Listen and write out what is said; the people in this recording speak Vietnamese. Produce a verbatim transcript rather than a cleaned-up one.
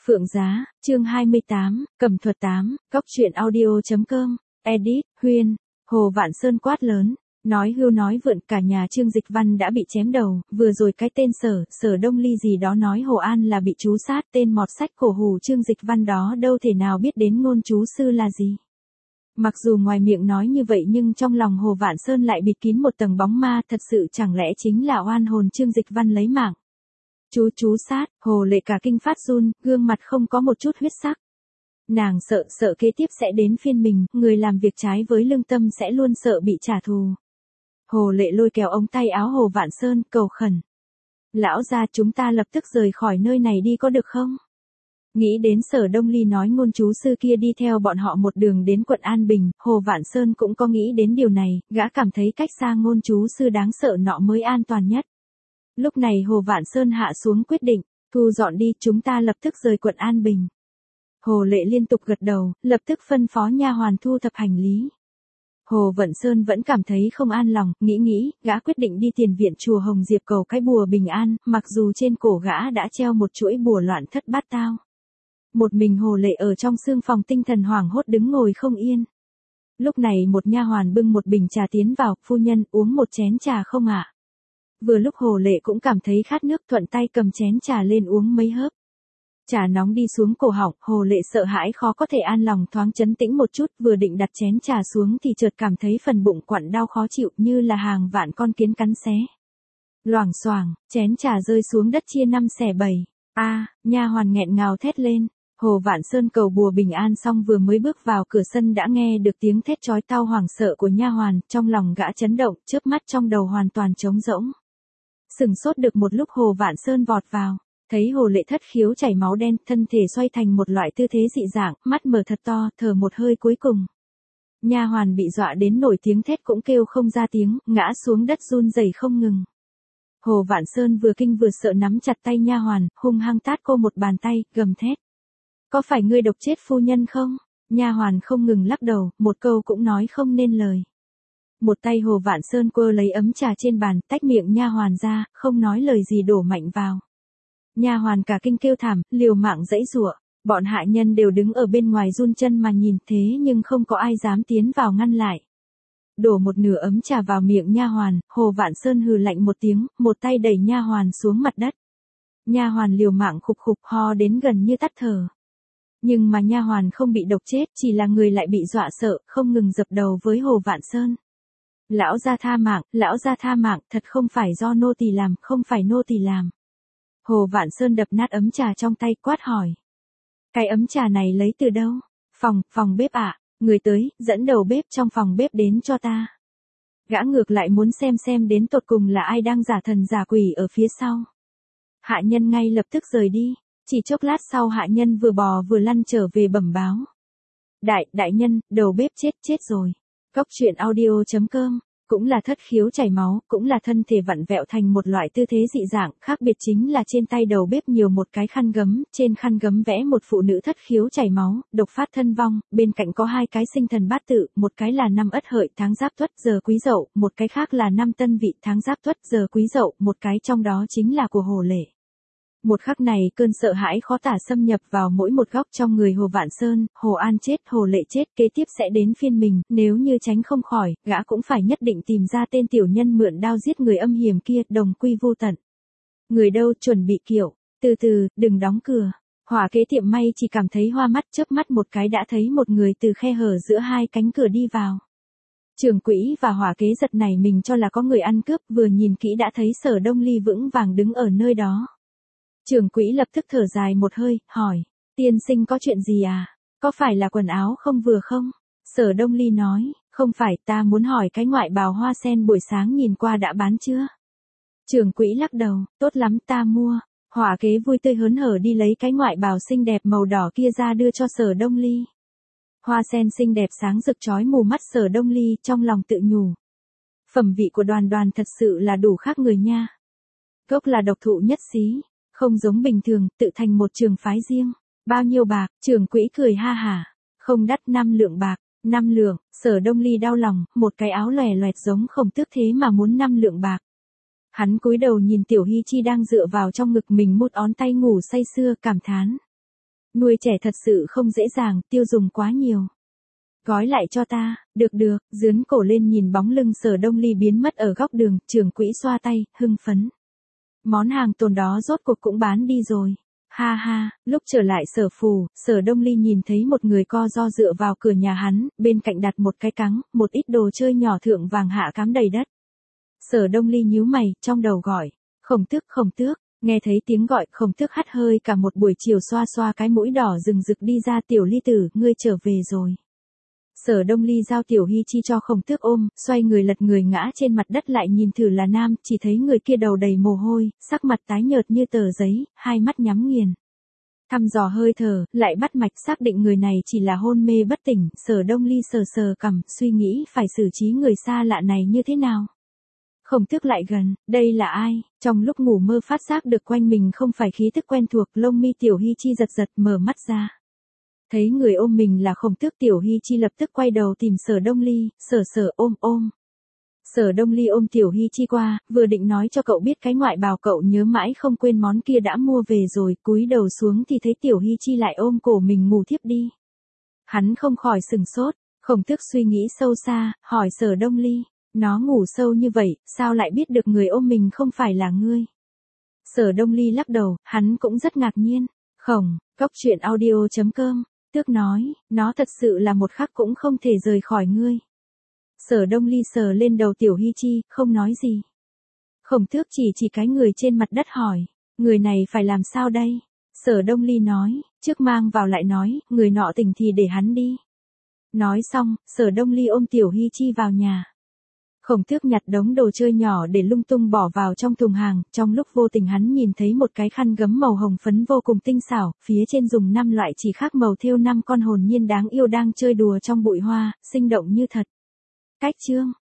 Phượng Giá, chương hai mươi tám, Cẩm thuật tám, Cóc truyện audio.com, edit, Huyên, Hồ Vạn Sơn quát lớn, nói hưu nói vượn cả nhà Trương Dịch Văn đã bị chém đầu, vừa rồi cái tên sở, sở Đông Ly gì đó nói Hồ An là bị chú sát, tên mọt sách cổ hủ Trương Dịch Văn đó đâu thể nào biết đến ngôn chú sư là gì. Mặc dù ngoài miệng nói như vậy nhưng trong lòng Hồ Vạn Sơn lại bịt kín một tầng bóng ma, thật sự chẳng lẽ chính là oan hồn Trương Dịch Văn lấy mạng. Chú chú sát, Hồ Lệ cả kinh phát run, gương mặt không có một chút huyết sắc. Nàng sợ, sợ kế tiếp sẽ đến phiên mình, người làm việc trái với lương tâm sẽ luôn sợ bị trả thù. Hồ Lệ lôi kéo ống tay áo Hồ Vạn Sơn, cầu khẩn. Lão gia, chúng ta lập tức rời khỏi nơi này đi có được không? Nghĩ đến Sở Đông Ly nói ngôn chú sư kia đi theo bọn họ một đường đến quận An Bình, Hồ Vạn Sơn cũng có nghĩ đến điều này, gã cảm thấy cách xa ngôn chú sư đáng sợ nọ mới an toàn nhất. Lúc này Hồ Vạn Sơn hạ xuống quyết định, thu dọn đi, chúng ta lập tức rời quận An Bình. Hồ Lệ liên tục gật đầu, lập tức phân phó nha hoàn thu thập hành lý. Hồ Vạn Sơn vẫn cảm thấy không an lòng, nghĩ nghĩ, gã quyết định đi tiền viện chùa Hồng Diệp cầu cái bùa bình an, mặc dù trên cổ gã đã treo một chuỗi bùa loạn thất bát tao. Một mình Hồ Lệ ở trong sương phòng tinh thần hoảng hốt đứng ngồi không yên. Lúc này một nha hoàn bưng một bình trà tiến vào, phu nhân uống một chén trà không ạ? À? Vừa lúc Hồ Lệ cũng cảm thấy khát nước, thuận tay cầm chén trà lên uống mấy hớp. Trà nóng đi xuống cổ họng, Hồ Lệ sợ hãi khó có thể an lòng, thoáng trấn tĩnh một chút, vừa định đặt chén trà xuống thì chợt cảm thấy phần bụng quặn đau khó chịu như là hàng vạn con kiến cắn xé. Loảng xoảng, chén trà rơi xuống đất chia năm xẻ bảy. A, nha hoàn nghẹn ngào thét lên. Hồ Vạn Sơn cầu bùa bình an xong vừa mới bước vào cửa sân đã nghe được tiếng thét chói tai hoảng sợ của nha hoàn, trong lòng gã chấn động, chớp mắt trong đầu hoàn toàn trống rỗng. Sừng sốt được một lúc Hồ Vạn Sơn vọt vào, thấy Hồ Lệ thất khiếu chảy máu đen, thân thể xoay thành một loại tư thế dị dạng, mắt mở thật to, thở một hơi cuối cùng. Nha hoàn bị dọa đến nổi tiếng thét cũng kêu không ra tiếng, ngã xuống đất run rẩy không ngừng. Hồ Vạn Sơn vừa kinh vừa sợ nắm chặt tay nha hoàn, hung hăng tát cô một bàn tay, gầm thét. Có phải ngươi độc chết phu nhân không? Nha hoàn không ngừng lắc đầu, một câu cũng nói không nên lời. Một tay Hồ Vạn Sơn quơ lấy ấm trà trên bàn, tách miệng nha hoàn ra, không nói lời gì đổ mạnh vào. Nha hoàn cả kinh kêu thảm, liều mạng giãy giụa, bọn hạ nhân đều đứng ở bên ngoài run chân mà nhìn, thế nhưng không có ai dám tiến vào ngăn lại. Đổ một nửa ấm trà vào miệng nha hoàn, Hồ Vạn Sơn hừ lạnh một tiếng, một tay đẩy nha hoàn xuống mặt đất. Nha hoàn liều mạng khục khục ho đến gần như tắt thở. Nhưng mà nha hoàn không bị độc chết, chỉ là người lại bị dọa sợ, không ngừng dập đầu với Hồ Vạn Sơn. Lão gia tha mạng, lão gia tha mạng, thật không phải do nô tỳ làm, không phải nô tỳ làm. Hồ Vạn Sơn đập nát ấm trà trong tay, quát hỏi. Cái ấm trà này lấy từ đâu? Phòng, phòng bếp ạ, à? Người tới, dẫn đầu bếp trong phòng bếp đến cho ta. Gã ngược lại muốn xem xem đến tột cùng là ai đang giả thần giả quỷ ở phía sau. Hạ nhân ngay lập tức rời đi. Chỉ chốc lát sau hạ nhân vừa bò vừa lăn trở về bẩm báo. Đại, đại nhân, đầu bếp chết, chết rồi. Cóc truyện audio.com, cũng là thất khiếu chảy máu, cũng là thân thể vặn vẹo thành một loại tư thế dị dạng, khác biệt chính là trên tay đầu bếp nhiều một cái khăn gấm, trên khăn gấm vẽ một phụ nữ thất khiếu chảy máu, độc phát thân vong, bên cạnh có hai cái sinh thần bát tự, một cái là năm Ất Hợi tháng Giáp Tuất giờ Quý Dậu, một cái khác là năm Tân Vị tháng Giáp Tuất giờ Quý Dậu, một cái trong đó chính là của Hồ Lệ. Một khắc này cơn sợ hãi khó tả xâm nhập vào mỗi một góc trong người Hồ Vạn Sơn, Hồ An chết, Hồ Lệ chết, kế tiếp sẽ đến phiên mình, nếu như tránh không khỏi, gã cũng phải nhất định tìm ra tên tiểu nhân mượn đao giết người âm hiểm kia, đồng quy vô tận. Người đâu, chuẩn bị kiệu, từ từ, đừng đóng cửa. Hỏa kế tiệm may chỉ cảm thấy hoa mắt, chớp mắt một cái đã thấy một người từ khe hở giữa hai cánh cửa đi vào. Trưởng quỹ và hỏa kế giật nảy mình cho là có người ăn cướp, vừa nhìn kỹ đã thấy Sở Đông Ly vững vàng đứng ở nơi đó. Trưởng quỹ lập tức thở dài một hơi, hỏi, tiên sinh có chuyện gì à? Có phải là quần áo không vừa không? Sở Đông Ly nói, không phải, ta muốn hỏi cái ngoại bào hoa sen buổi sáng nhìn qua đã bán chưa? Trưởng quỹ lắc đầu, tốt lắm ta mua. Hỏa kế vui tươi hớn hở đi lấy cái ngoại bào xinh đẹp màu đỏ kia ra đưa cho Sở Đông Ly. Hoa sen xinh đẹp sáng rực chói mù mắt Sở Đông Ly, trong lòng tự nhủ. Phẩm vị của Đoàn Đoàn thật sự là đủ khác người nha. Gốc là độc thụ nhất xí. Không giống bình thường, tự thành một trường phái riêng. Bao nhiêu bạc? Trưởng quỹ cười ha hả. Không đắt, năm lượng bạc. Năm lượng, Sở Đông Ly đau lòng, một cái áo lòe loẹt giống Khổng Tước thế mà muốn năm lượng bạc. Hắn cúi đầu nhìn Tiểu Hy Chi đang dựa vào trong ngực mình mút ón tay ngủ say sưa, cảm thán. Nuôi trẻ thật sự không dễ dàng, tiêu dùng quá nhiều. Gói lại cho ta, được được, dướn cổ lên nhìn bóng lưng Sở Đông Ly biến mất ở góc đường, trưởng quỹ xoa tay, hưng phấn. Món hàng tồn đó rốt cuộc cũng bán đi rồi. Ha ha, lúc trở lại Sở phủ, Sở Đông Ly nhìn thấy một người co ro dựa vào cửa nhà hắn, bên cạnh đặt một cái cắng, một ít đồ chơi nhỏ thượng vàng hạ cắm đầy đất. Sở Đông Ly nhíu mày, trong đầu gọi, Khổng Tước, Khổng Tước, nghe thấy tiếng gọi, Khổng Tước hắt hơi cả một buổi chiều xoa xoa cái mũi đỏ rừng rực đi ra, Tiểu Ly tử, ngươi trở về rồi. Sở Đông Ly giao Tiểu Hy Chi cho Khổng Tước ôm, xoay người lật người ngã trên mặt đất lại nhìn thử là nam, chỉ thấy người kia đầu đầy mồ hôi, sắc mặt tái nhợt như tờ giấy, hai mắt nhắm nghiền. Thăm dò hơi thở, lại bắt mạch xác định người này chỉ là hôn mê bất tỉnh, Sở Đông Ly sờ sờ cằm, suy nghĩ phải xử trí người xa lạ này như thế nào. Khổng Tước lại gần, đây là ai? Trong lúc ngủ mơ phát giác được quanh mình không phải khí tức quen thuộc, lông mi Tiểu Hy Chi giật giật mở mắt ra. Thấy người ôm mình là Khổng Tước, Tiểu Hy Chi lập tức quay đầu tìm Sở Đông Ly, sở sở ôm ôm. Sở Đông Ly ôm Tiểu Hy Chi qua, vừa định nói cho cậu biết cái ngoại bào cậu nhớ mãi không quên món kia đã mua về rồi, cúi đầu xuống thì thấy Tiểu Hy Chi lại ôm cổ mình ngủ thiếp đi. Hắn không khỏi sừng sốt, Khổng Tước suy nghĩ sâu xa, hỏi Sở Đông Ly, nó ngủ sâu như vậy, sao lại biết được người ôm mình không phải là ngươi? Sở Đông Ly lắc đầu, hắn cũng rất ngạc nhiên. Khổng, Cốc Truyện Audio chấm com, Tước nói, nó thật sự là một khắc cũng không thể rời khỏi ngươi. Sở Đông Ly sờ lên đầu Tiểu Hy Chi, không nói gì. Khổng Tước chỉ chỉ cái người trên mặt đất hỏi, người này phải làm sao đây? Sở Đông Ly nói, trước mang vào lại nói, người nọ tỉnh thì để hắn đi. Nói xong, Sở Đông Ly ôm Tiểu Hy Chi vào nhà. Khổng Tước nhặt đống đồ chơi nhỏ để lung tung bỏ vào trong thùng hàng, trong lúc vô tình hắn nhìn thấy một cái khăn gấm màu hồng phấn vô cùng tinh xảo, phía trên dùng năm loại chỉ khác màu thêu năm con hồn nhiên đáng yêu đang chơi đùa trong bụi hoa, sinh động như thật. Cách chương